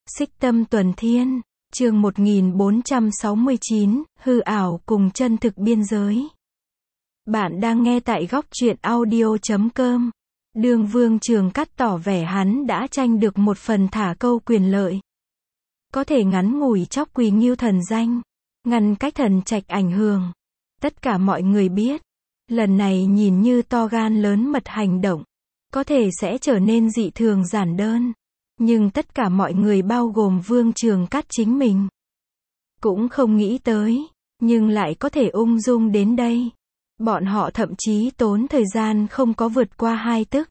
Xích Tâm Tuần Thiên, chương 1469, hư ảo cùng chân thực biên giới. Bạn đang nghe tại góc truyện audio.com. Đường Vương Trường Cát tỏ vẻ hắn đã tranh được một phần thả câu quyền lợi. Có thể ngắn ngủi chóc Quỳ Ngưu thần danh, ngăn cách thần trạch ảnh hưởng. Tất cả mọi người biết, lần này nhìn như to gan lớn mật hành động, có thể sẽ trở nên dị thường giản đơn. Nhưng tất cả mọi người bao gồm Vương Trường Cát chính mình cũng không nghĩ tới, nhưng lại có thể ung dung đến đây. Bọn họ thậm chí tốn thời gian không có vượt qua 2 tức.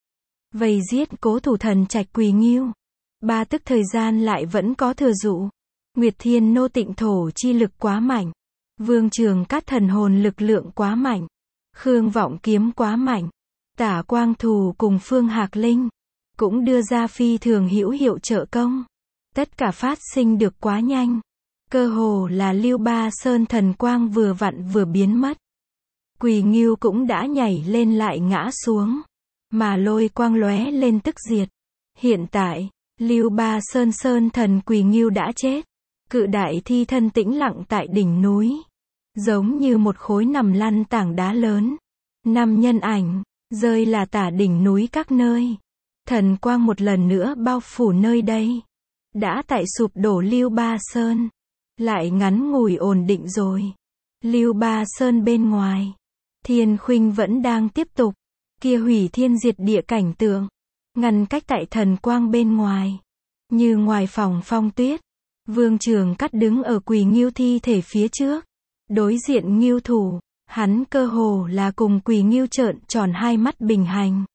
Vây giết cố thủ thần trạch Quỳ Ngưu. 3 tức thời gian lại vẫn có thừa dụ. Nguyệt Thiên Nô tịnh thổ chi lực quá mạnh. Vương Trường Cát thần hồn lực lượng quá mạnh. Khương Vọng kiếm quá mạnh. Tả Quang Thù cùng Phương Hạc Linh cũng đưa ra phi thường hữu hiệu trợ công. Tất cả phát sinh được quá nhanh. Cơ hồ là Lưu Ba Sơn thần quang vừa vặn vừa biến mất. Quỳ Ngưu cũng đã nhảy lên lại ngã xuống. Mà lôi quang lóe lên tức diệt. Hiện tại, Lưu Ba Sơn thần Quỳ Ngưu đã chết. Cự đại thi thân tĩnh lặng tại đỉnh núi. Giống như một khối nằm lăn tảng đá lớn. 5 nhân ảnh, rơi là tả đỉnh núi các nơi. Thần quang một lần nữa bao phủ nơi đây. Đã tại sụp đổ Lưu Ba Sơn. Lại ngắn ngủi ổn định rồi. Lưu Ba Sơn bên ngoài. Thiên Khuynh vẫn đang tiếp tục. Kia hủy thiên diệt địa cảnh tượng. Ngăn cách tại thần quang bên ngoài. Như ngoài phòng phong tuyết. Vương Trường Cát đứng ở Quỳ Ngưu thi thể phía trước. Đối diện Ngưu thủ. Hắn cơ hồ là cùng Quỳ Ngưu trợn tròn hai mắt bình hành.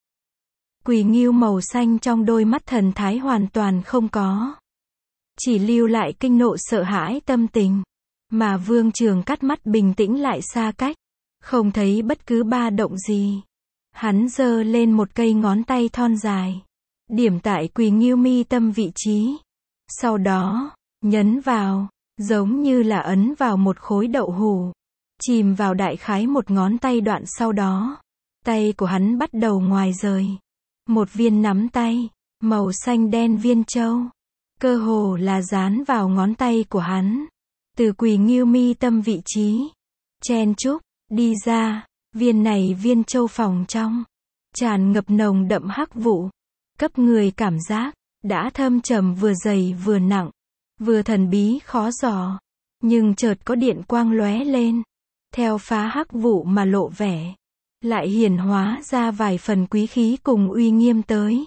Quỳ Ngưu màu xanh trong đôi mắt thần thái hoàn toàn không có. Chỉ lưu lại kinh nộ sợ hãi tâm tình. Mà Vương Trường Cát mắt bình tĩnh lại xa cách. Không thấy bất cứ ba động gì. Hắn giơ lên một cây ngón tay thon dài. Điểm tại Quỳ Ngưu mi tâm vị trí. Sau đó, nhấn vào, giống như là ấn vào một khối đậu hũ. Chìm vào đại khái một ngón tay đoạn sau đó. Tay của hắn bắt đầu ngoài rời. Một viên nắm tay, màu xanh đen viên châu. Cơ hồ là dán vào ngón tay của hắn. Từ Quỳ Ngưu mi tâm vị trí. Chen chúc, đi ra. Viên này viên châu phòng trong. Tràn ngập nồng đậm hắc vụ. Cấp người cảm giác, đã thâm trầm vừa dày vừa nặng. Vừa thần bí khó dò. Nhưng chợt có điện quang lóe lên. Theo phá hắc vụ mà lộ vẻ. Lại hiển hóa ra vài phần quý khí cùng uy nghiêm tới.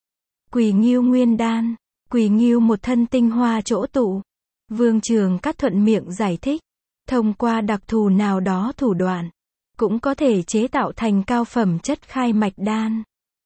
Quỳ Ngưu nguyên đan. Quỳ Ngưu một thân tinh hoa chỗ tụ. Vương Trường Cát thuận miệng giải thích. Thông qua đặc thù nào đó thủ đoạn. Cũng có thể chế tạo thành cao phẩm chất khai mạch đan.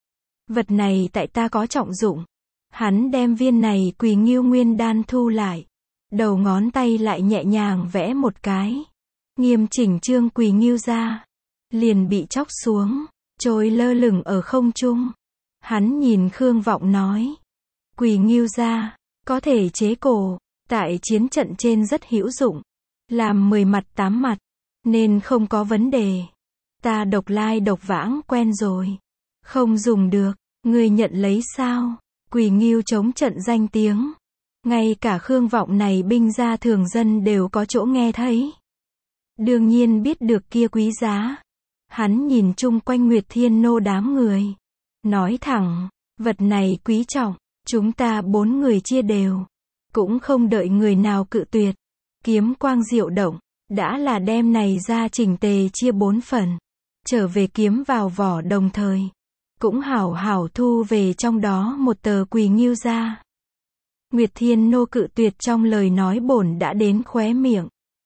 Vật này tại ta có trọng dụng. Hắn đem viên này Quỳ Ngưu nguyên đan thu lại. Đầu ngón tay lại nhẹ nhàng vẽ một cái. Nghiêm chỉnh trương Quỳ Ngưu ra. Liền bị chóc xuống. Trôi lơ lửng ở không trung. Hắn nhìn Khương Vọng nói. Quỳ Ngưu ra. Có thể chế cổ. Tại chiến trận trên rất hữu dụng. Làm 10 mặt 8 mặt. Nên không có vấn đề. Ta độc lai độc vãng quen rồi. Không dùng được. Người nhận lấy sao? Quỳ Ngưu chống trận danh tiếng. Ngay cả Khương Vọng này binh gia thường dân đều có chỗ nghe thấy. Đương nhiên biết được kia quý giá. Hắn nhìn chung quanh Nguyệt Thiên Nô đám người. Nói thẳng, vật này quý trọng. Chúng ta 4 người chia đều. Cũng không đợi người nào cự tuyệt. Kiếm quang diệu động. Đã là đem này ra chỉnh tề chia 4 phần. Trở về kiếm vào vỏ đồng thời. Cũng hảo hảo thu về trong đó một tờ Quỳ Ngưu ra. Nguyệt Thiên Nô cự tuyệt trong lời nói bổn đã đến khóe miệng.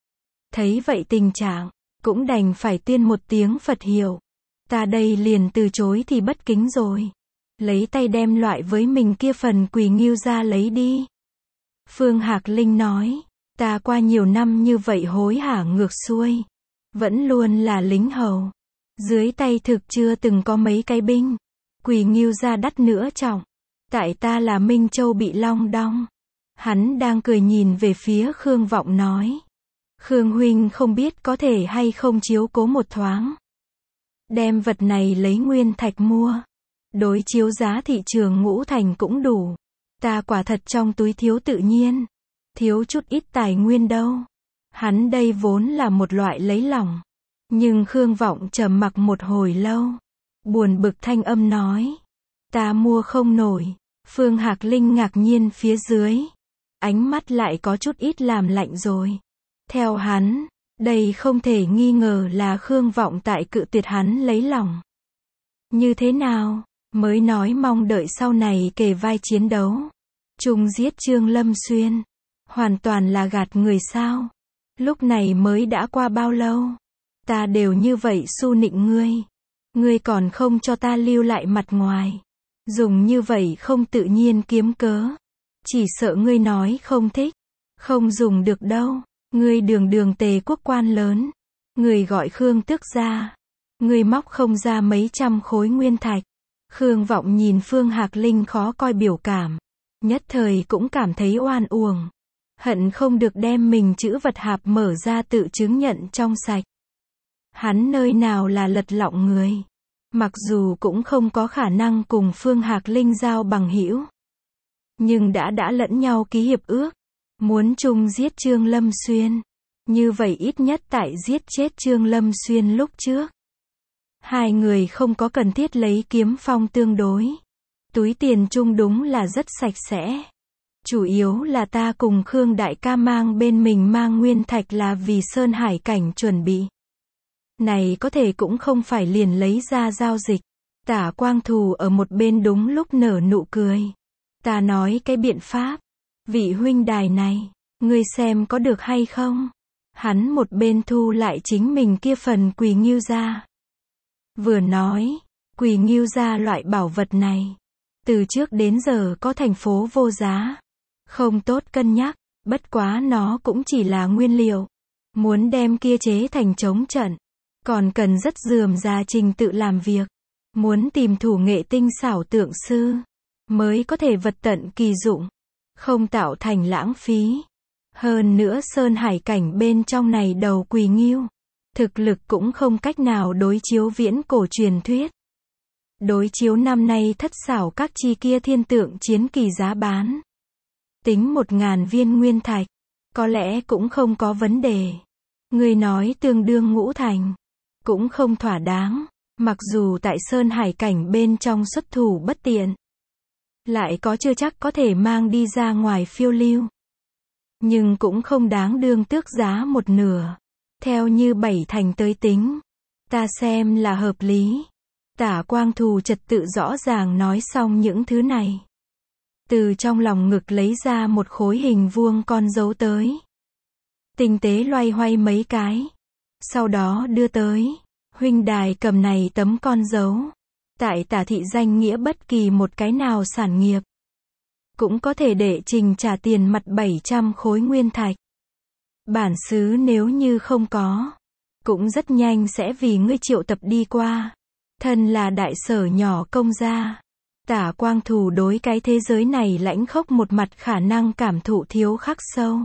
Thấy vậy tình trạng, cũng đành phải tuyên một tiếng Phật hiệu. Ta đây liền từ chối thì bất kính rồi. Lấy tay đem loại với mình kia phần Quỳ Ngưu ra lấy đi. Phương Hạc Linh nói. Ta qua nhiều năm như vậy hối hả ngược xuôi. Vẫn luôn là lính hầu. Dưới tay thực chưa từng có mấy cái binh. Quỳ Ngưu ra đắt nữa trọng. Tại ta là Minh Châu bị long đong. Hắn đang cười nhìn về phía Khương Vọng nói. Khương huynh không biết có thể hay không chiếu cố một thoáng. Đem vật này lấy nguyên thạch mua. Đối chiếu giá thị trường Ngũ Thành cũng đủ. Ta quả thật trong túi thiếu tự nhiên. Thiếu chút ít tài nguyên đâu. Hắn đây vốn là một loại lấy lòng. Nhưng Khương Vọng trầm mặc một hồi lâu. Buồn bực thanh âm nói. Ta mua không nổi. Phương Hạc Linh ngạc nhiên phía dưới. Ánh mắt lại có chút ít làm lạnh rồi. Theo hắn, đây không thể nghi ngờ là Khương Vọng tại cự tuyệt hắn lấy lòng. Như thế nào, mới nói mong đợi sau này kề vai chiến đấu. Chung giết Trương Lâm Xuyên. Hoàn toàn là gạt người sao. Lúc này mới đã qua bao lâu. Ta đều như vậy su nịnh ngươi. Ngươi còn không cho ta lưu lại mặt ngoài. Dùng như vậy không tự nhiên kiếm cớ. Chỉ sợ ngươi nói không thích. Không dùng được đâu. Ngươi đường đường Tề quốc quan lớn. Ngươi gọi Khương tước ra. Ngươi móc không ra mấy trăm khối nguyên thạch. Khương Vọng nhìn Phương Hạc Linh khó coi biểu cảm. Nhất thời cũng cảm thấy oan uổng. Hận không được đem mình chữ vật hạp mở ra tự chứng nhận trong sạch. Hắn nơi nào là lật lọng người. Mặc dù cũng không có khả năng cùng Phương Hạc Linh giao bằng hữu. Nhưng đã lẫn nhau ký hiệp ước. Muốn chung giết Trương Lâm Xuyên. Như vậy ít nhất tại giết chết Trương Lâm Xuyên lúc trước. Hai người không có cần thiết lấy kiếm phong tương đối. Túi tiền chung đúng là rất sạch sẽ. Chủ yếu là ta cùng Khương đại ca mang bên mình mang nguyên thạch là vì Sơn Hải cảnh chuẩn bị. Này có thể cũng không phải liền lấy ra giao dịch. Tả Quang Thù ở một bên đúng lúc nở nụ cười. Ta nói cái biện pháp. Vị huynh đài này, ngươi xem có được hay không? Hắn một bên thu lại chính mình kia phần Quỳ Ngưu gia. Vừa nói, Quỳ Ngưu gia loại bảo vật này. Từ trước đến giờ có thành phố vô giá. Không tốt cân nhắc, bất quá nó cũng chỉ là nguyên liệu. Muốn đem kia chế thành chống trận. Còn cần rất rườm rà trình tự làm việc. Muốn tìm thủ nghệ tinh xảo tượng sư. Mới có thể vật tận kỳ dụng. Không tạo thành lãng phí. Hơn nữa Sơn Hải cảnh bên trong này đầu Quỳ Ngưu. Thực lực cũng không cách nào đối chiếu viễn cổ truyền thuyết. Đối chiếu năm nay thất xảo các chi kia thiên tượng chiến kỳ giá bán. Tính 1000 viên nguyên thạch. Có lẽ cũng không có vấn đề. Người nói tương đương ngũ thành. Cũng không thỏa đáng. Mặc dù tại Sơn Hải cảnh bên trong xuất thủ bất tiện. Lại có chưa chắc có thể mang đi ra ngoài phiêu lưu. Nhưng cũng không đáng đương tước giá một nửa. Theo như 7 thành tới tính. Ta xem là hợp lý. Tả Quang Thù trật tự rõ ràng nói xong những thứ này. Từ trong lòng ngực lấy ra một khối hình vuông con dấu tới. Tinh tế loay hoay mấy cái. Sau đó đưa tới. Huynh đài cầm này tấm con dấu. Tại Tả thị danh nghĩa bất kỳ một cái nào sản nghiệp. Cũng có thể để trình trả tiền mặt 700 khối nguyên thạch. Bản xứ nếu như không có. Cũng rất nhanh sẽ vì ngươi triệu tập đi qua. Thân là đại sở nhỏ công gia. Tả Quang Thù đối cái thế giới này lãnh khốc một mặt khả năng cảm thụ thiếu khắc sâu.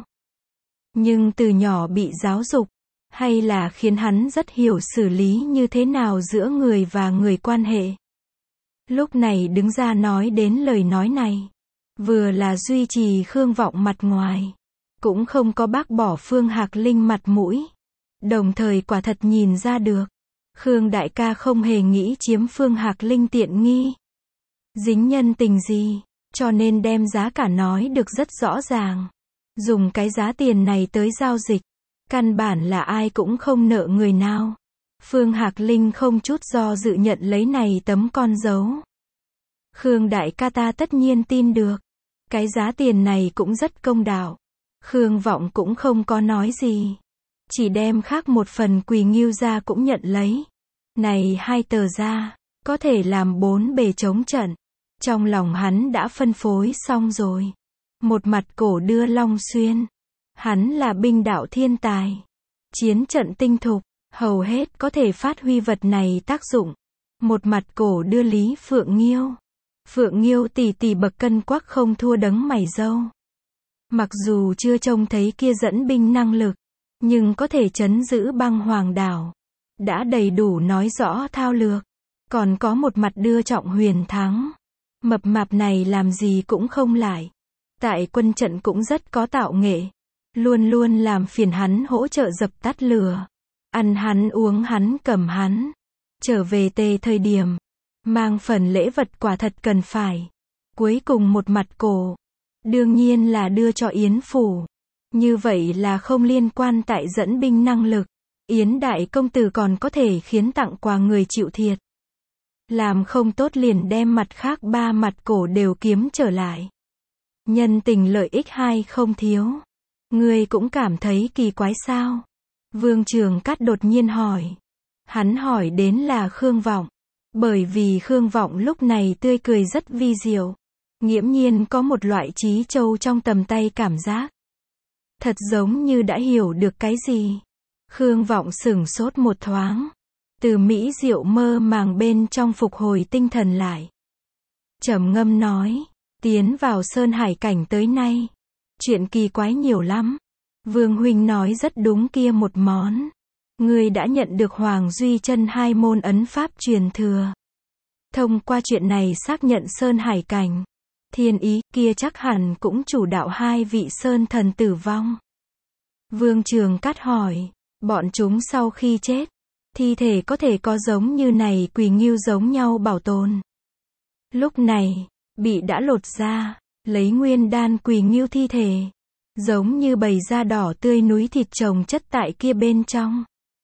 Nhưng từ nhỏ bị giáo dục. Hay là khiến hắn rất hiểu xử lý như thế nào giữa người và người quan hệ. Lúc này đứng ra nói đến lời nói này. Vừa là duy trì Khương Vọng mặt ngoài. Cũng không có bác bỏ Phương Hạc Linh mặt mũi. Đồng thời quả thật nhìn ra được. Khương đại ca không hề nghĩ chiếm Phương Hạc Linh tiện nghi. Dính nhân tình gì. Cho nên đem giá cả nói được rất rõ ràng. Dùng cái giá tiền này tới giao dịch. Căn bản là ai cũng không nợ người nào. Phương Hạc Linh không chút do dự nhận lấy này tấm con dấu. Khương đại ca ta tất nhiên tin được. Cái giá tiền này cũng rất công đạo. Khương Vọng cũng không có nói gì. Chỉ đem khác một phần Quỳ Ngưu ra cũng nhận lấy. Này 2 tờ ra. Có thể làm 4 bề chống trận. Trong lòng hắn đã phân phối xong rồi. Một mặt cổ đưa Long Xuyên. Hắn là binh đạo thiên tài. Chiến trận tinh thục. Hầu hết có thể phát huy vật này tác dụng. Một mặt cổ đưa Lý Phượng Nghiêu. Phượng Nghiêu tỷ bậc cân quắc không thua đấng mày râu. Mặc dù chưa trông thấy kia dẫn binh năng lực. Nhưng có thể trấn giữ băng hoàng đảo. Đã đầy đủ nói rõ thao lược. Còn có một mặt đưa Trọng Huyền thắng. Mập mạp này làm gì cũng không lại. Tại quân trận cũng rất có tạo nghệ. Luôn luôn làm phiền hắn hỗ trợ dập tắt lửa. Ăn hắn uống hắn cầm hắn. Trở về Tề thời điểm. Mang phần lễ vật quả thật cần phải. Cuối cùng một mặt cổ. Đương nhiên là đưa cho Yến Phủ. Như vậy là không liên quan tại dẫn binh năng lực. Yến đại công tử còn có thể khiến tặng quà người chịu thiệt. Làm không tốt liền đem mặt khác 3 mặt cổ đều kiếm trở lại. Nhân tình lợi ích hai không thiếu. Ngươi cũng cảm thấy kỳ quái sao? Vương Trường Cát đột nhiên hỏi. Hắn hỏi đến là Khương Vọng. Bởi vì Khương Vọng lúc này tươi cười rất vi diệu. Nghiễm nhiên có một loại trí châu trong tầm tay cảm giác. Thật giống như đã hiểu được cái gì. Khương Vọng sửng sốt một thoáng. Từ mỹ diệu mơ màng bên trong phục hồi tinh thần lại. Trầm ngâm nói. Tiến vào Sơn Hải cảnh tới nay. Chuyện kỳ quái nhiều lắm. Vương huynh nói rất đúng kia một món. Ngươi đã nhận được Hoàng Duy Chân 2 môn ấn pháp truyền thừa. Thông qua chuyện này xác nhận Sơn Hải cảnh. Thiên ý kia chắc hẳn cũng chủ đạo 2 vị Sơn thần tử vong. Vương Trường Cát hỏi. Bọn chúng sau khi chết. Thi thể có thể có giống như này quỳ ngưu giống nhau bảo tồn. Lúc này. Bị đã lột ra. Lấy nguyên đan quỳ ngưu thi thể. Giống như bầy da đỏ tươi núi thịt chồng chất tại kia bên trong.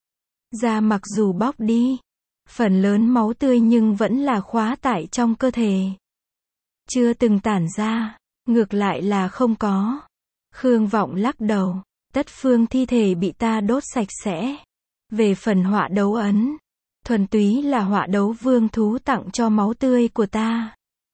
Da mặc dù bóc đi. Phần lớn máu tươi nhưng vẫn là khóa tại trong cơ thể. Chưa từng tản ra. Ngược lại là không có. Khương Vọng lắc đầu. Tất phương thi thể bị ta đốt sạch sẽ. Về phần họa đấu ấn. Thuần túy là họa đấu vương thú tặng cho máu tươi của ta.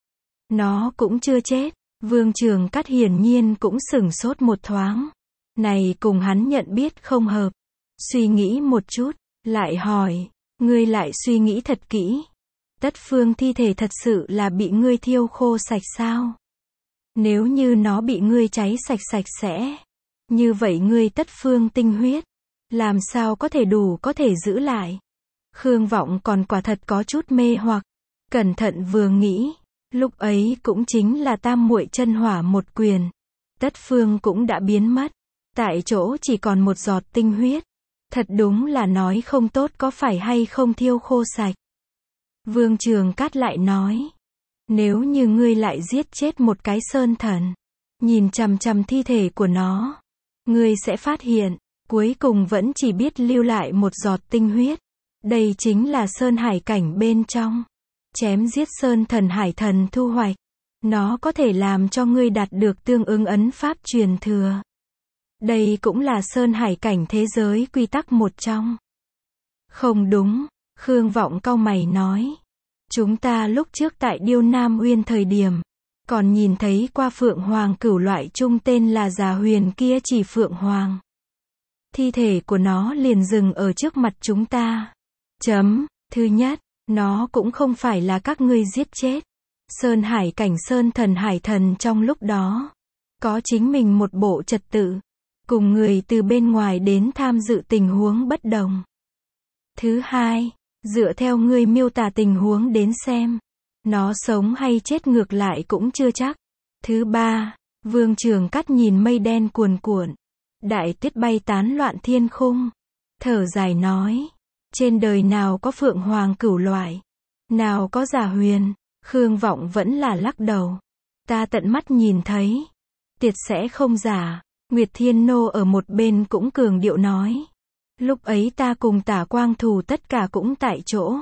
Nó cũng chưa chết. Vương Trường Cát hiển nhiên cũng sửng sốt một thoáng. Này cùng hắn nhận biết không hợp. Suy nghĩ một chút. Lại hỏi. Ngươi lại suy nghĩ thật kỹ. Tất phương thi thể thật sự là bị ngươi thiêu khô sạch sao? Nếu như nó bị ngươi cháy sạch sạch sẽ. Như vậy ngươi tất phương tinh huyết. Làm sao có thể đủ có thể giữ lại? Khương Vọng còn quả thật có chút mê hoặc. Cẩn thận vừa nghĩ. Lúc ấy cũng chính là tam muội chân hỏa một quyền. Tất phương cũng đã biến mất. Tại chỗ chỉ còn một giọt tinh huyết. Thật đúng là nói không tốt có phải hay không thiêu khô sạch. Vương Trường Cát lại nói. Nếu như ngươi lại giết chết một cái sơn thần. Nhìn chằm chằm thi thể của nó. Ngươi sẽ phát hiện. Cuối cùng vẫn chỉ biết lưu lại một giọt tinh huyết. Đây chính là Sơn Hải cảnh bên trong. Chém giết sơn thần hải thần thu hoạch. Nó có thể làm cho ngươi đạt được tương ứng ấn pháp truyền thừa. Đây cũng là Sơn Hải cảnh thế giới quy tắc một trong. Không đúng. Khương Vọng cau mày nói. Chúng ta lúc trước tại Điêu Nam Uyên thời điểm. Còn nhìn thấy qua Phượng Hoàng cửu loại chung tên là Già Huyền kia chỉ Phượng Hoàng. Thi thể của nó liền dừng ở trước mặt chúng ta. Thứ nhất. Nó cũng không phải là các ngươi giết chết. Sơn Hải cảnh sơn thần hải thần trong lúc đó. Có chính mình một bộ trật tự. Cùng người từ bên ngoài đến tham dự tình huống bất đồng. Thứ hai. Dựa theo ngươi miêu tả tình huống đến xem. Nó sống hay chết ngược lại cũng chưa chắc. Thứ ba. Vương Trường Cát nhìn mây đen cuồn cuộn. Đại tuyết bay tán loạn thiên khung. Thở dài nói. Trên đời nào có Phượng Hoàng cửu loại. Nào có Già Huyền. Khương Vọng vẫn là lắc đầu. Ta tận mắt nhìn thấy. Tiệt sẽ không giả. Nguyệt Thiên Nô ở một bên cũng cường điệu nói. Lúc ấy ta cùng Tả Quang Thù tất cả cũng tại chỗ.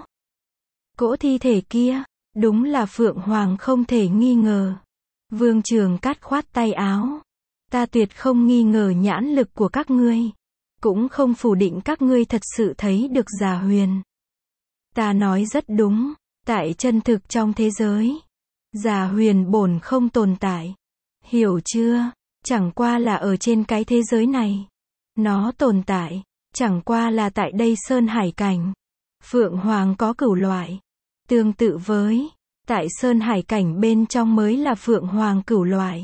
Cỗ thi thể kia. Đúng là Phượng Hoàng không thể nghi ngờ. Vương Trường Cát khoát tay áo. Ta tuyệt không nghi ngờ nhãn lực của các ngươi. Cũng không phủ định các ngươi thật sự thấy được Già Huyền. Ta nói rất đúng. Tại chân thực trong thế giới. Già Huyền bổn không tồn tại. Hiểu chưa? Chẳng qua là ở trên cái thế giới này. Nó tồn tại. Chẳng qua là tại đây Sơn Hải cảnh. Phượng Hoàng có cửu loại. Tương tự với. Tại Sơn Hải cảnh bên trong mới là Phượng Hoàng cửu loại.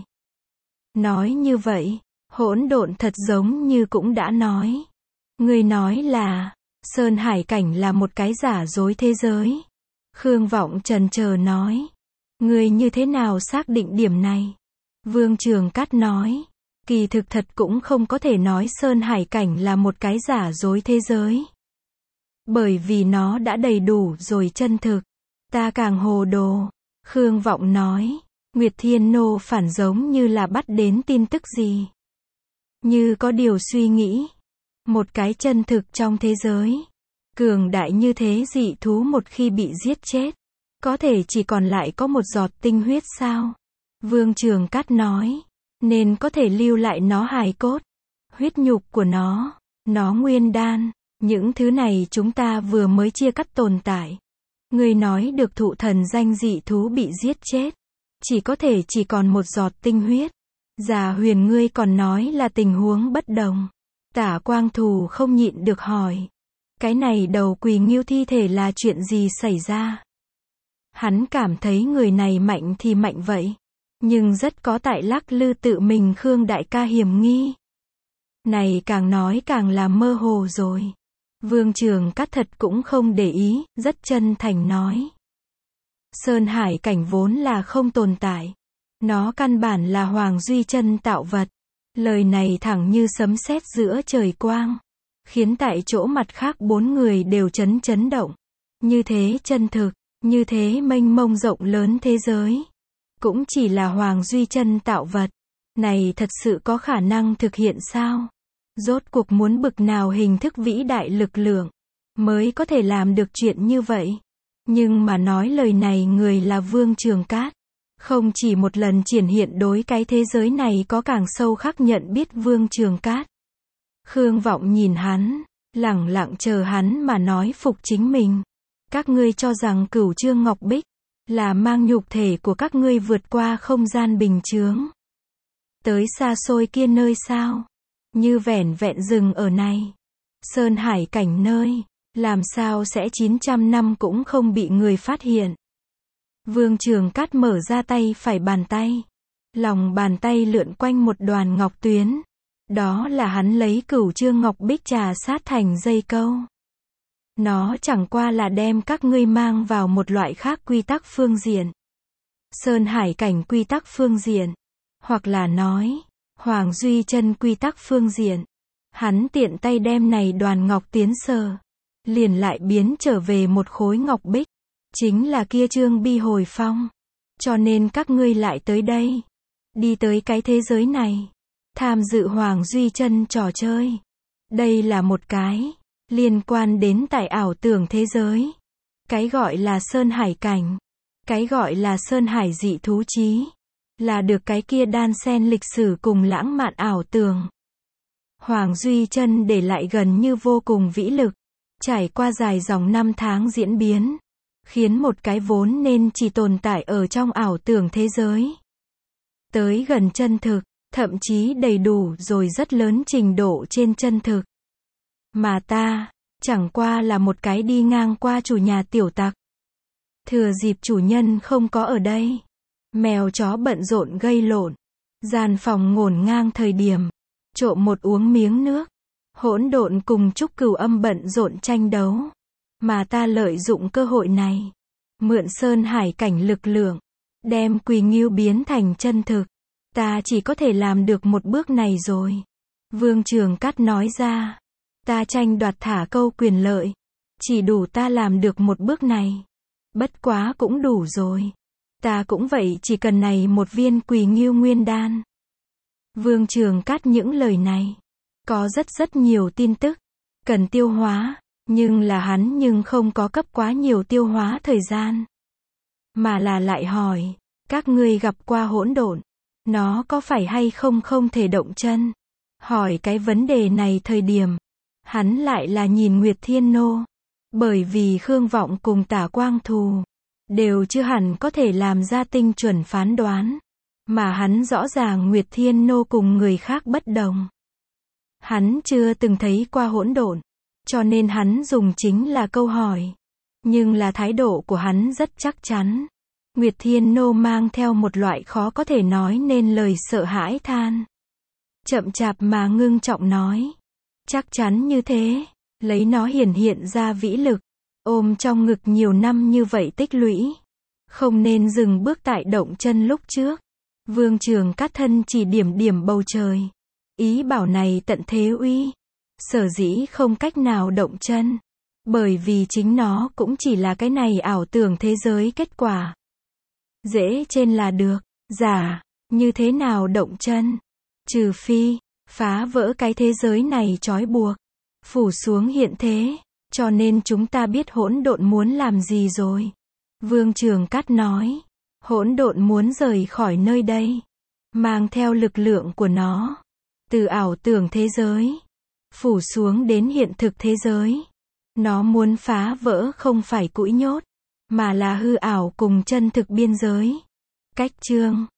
Nói như vậy. Hỗn độn thật giống như cũng đã nói. Người nói là. Sơn Hải cảnh là một cái giả dối thế giới. Khương Vọng chần chờ nói. Ngươi như thế nào xác định điểm này? Vương Trường Cát nói. Kỳ thực thật cũng không có thể nói Sơn Hải Cảnh là một cái giả dối thế giới. Bởi vì nó đã đầy đủ rồi chân thực. Ta càng hồ đồ. Khương Vọng nói. Nguyệt Thiên Nô phản giống như là bắt đến tin tức gì. Như có điều suy nghĩ. Một cái chân thực trong thế giới. Cường đại như thế dị thú một khi bị giết chết. Có thể chỉ còn lại có một giọt tinh huyết sao? Vương Trường Cát nói. Nên có thể lưu lại nó hài cốt. Huyết nhục của nó nguyên đan. Những thứ này chúng ta vừa mới chia cắt tồn tại. Người nói được thụ thần danh dị thú bị giết chết. Chỉ còn một giọt tinh huyết. Già Huyền ngươi còn nói là tình huống bất đồng. Tả Quang Thù không nhịn được hỏi. Cái này đầu Quỳ Ngưu thi thể là chuyện gì xảy ra? Hắn cảm thấy người này mạnh thì mạnh vậy. Nhưng rất có tại lắc lư tự mình Khương đại ca hiểm nghi. Này càng nói càng là mơ hồ rồi. Vương Trường Cát thật cũng không để ý, rất chân thành nói. Sơn Hải Cảnh vốn là không tồn tại. Nó căn bản là Hoàng Duy Chân tạo vật. Lời này thẳng như sấm sét giữa trời quang. Khiến tại chỗ mặt khác 4 người đều chấn động. Như thế chân thực, như thế mênh mông rộng lớn thế giới. Cũng chỉ là Hoàng Duy Chân tạo vật. Này thật sự có khả năng thực hiện sao? Rốt cuộc muốn bực nào hình thức vĩ đại lực lượng mới có thể làm được chuyện như vậy. Nhưng mà nói lời này người là Vương Trường Cát. Không chỉ một lần triển hiện đối cái thế giới này có càng sâu khắc nhận biết Vương Trường Cát. Khương Vọng nhìn hắn, lẳng lặng chờ hắn mà nói phục chính mình. Các ngươi cho rằng Cửu Trương Ngọc Bích là mang nhục thể của các ngươi vượt qua không gian bình chướng. Tới xa xôi kia nơi sao? Như vẻn vẹn dừng ở này. Sơn Hải Cảnh nơi, làm sao sẽ 900 năm cũng không bị người phát hiện. Vương Trường Cát mở ra tay phải bàn tay. Lòng bàn tay lượn quanh một đoàn ngọc tuyến. Đó là hắn lấy Cửu Trương Ngọc Bích trà sát thành dây câu. Nó chẳng qua là đem các ngươi mang vào một loại khác quy tắc phương diện. Sơn Hải Cảnh quy tắc phương diện. Hoặc là nói, Hoàng Duy Chân quy tắc phương diện. Hắn tiện tay đem này đoàn ngọc tiến sờ. Liền lại biến trở về một khối ngọc bích. Chính là kia Trương Bi Hồi Phong. Cho nên các ngươi lại tới đây. Đi tới cái thế giới này. Tham dự Hoàng Duy Chân trò chơi. Đây là một cái liên quan đến tại ảo tưởng thế giới. Cái gọi là Sơn Hải Cảnh. Cái gọi là Sơn Hải dị thú chí. Là được cái kia đan xen lịch sử cùng lãng mạn ảo tưởng. Hoàng Duy Chân để lại gần như vô cùng vĩ lực. Trải qua dài dòng năm tháng diễn biến. Khiến một cái vốn nên chỉ tồn tại ở trong ảo tưởng thế giới. Tới gần chân thực, thậm chí đầy đủ rồi rất lớn trình độ trên chân thực. Mà ta, chẳng qua là một cái đi ngang qua chủ nhà tiểu tặc. Thừa dịp chủ nhân không có ở đây. Mèo chó bận rộn gây lộn. Gian phòng ngổn ngang thời điểm. Trộm một uống miếng nước. Hỗn độn cùng Trúc Cửu Âm bận rộn tranh đấu. Mà ta lợi dụng cơ hội này. Mượn Sơn Hải Cảnh lực lượng. Đem Quỳ Ngưu biến thành chân thực. Ta chỉ có thể làm được một bước này rồi. Vương Trường Cát nói ra. Ta tranh đoạt thả câu quyền lợi. Chỉ đủ ta làm được một bước này. Bất quá cũng đủ rồi. Ta cũng vậy chỉ cần này một viên Quỳ Ngưu nguyên đan. Vương Trường Cát những lời này. Có rất nhiều tin tức. Cần tiêu hóa. Nhưng là hắn không có cấp quá nhiều tiêu hóa thời gian. Mà là lại hỏi. Các ngươi gặp qua hỗn độn. Nó có phải hay không thể động chân? Hỏi cái vấn đề này thời điểm. Hắn lại là nhìn Nguyệt Thiên Nô. Bởi vì Khương Vọng cùng Tả Quang Thù. Đều chưa hẳn có thể làm ra tinh chuẩn phán đoán. Mà hắn rõ ràng Nguyệt Thiên Nô cùng người khác bất đồng. Hắn chưa từng thấy qua hỗn độn. Cho nên hắn dùng chính là câu hỏi. Nhưng là thái độ của hắn rất chắc chắn. Nguyệt Thiên Nô mang theo một loại khó có thể nói nên lời sợ hãi than. Chậm chạp mà ngưng trọng nói. Chắc chắn như thế. Lấy nó hiển hiện ra vĩ lực. Ôm trong ngực nhiều năm như vậy tích lũy. Không nên dừng bước tại động chân lúc trước. Vương Trường Cát thân chỉ điểm điểm bầu trời. Ý bảo này tận thế uy. Sở dĩ không cách nào động chân. Bởi vì chính nó cũng chỉ là cái này ảo tưởng thế giới kết quả. Dễ trên là được. Giả, như thế nào động chân? Trừ phi, phá vỡ cái thế giới này trói buộc. Phủ xuống hiện thế. Cho nên chúng ta biết hỗn độn muốn làm gì rồi. Vương Trường Cát nói. Hỗn độn muốn rời khỏi nơi đây. Mang theo lực lượng của nó. Từ ảo tưởng thế giới. Phủ xuống đến hiện thực thế giới. Nó muốn phá vỡ không phải cũi nhốt. Mà là hư ảo cùng chân thực biên giới. Cách chương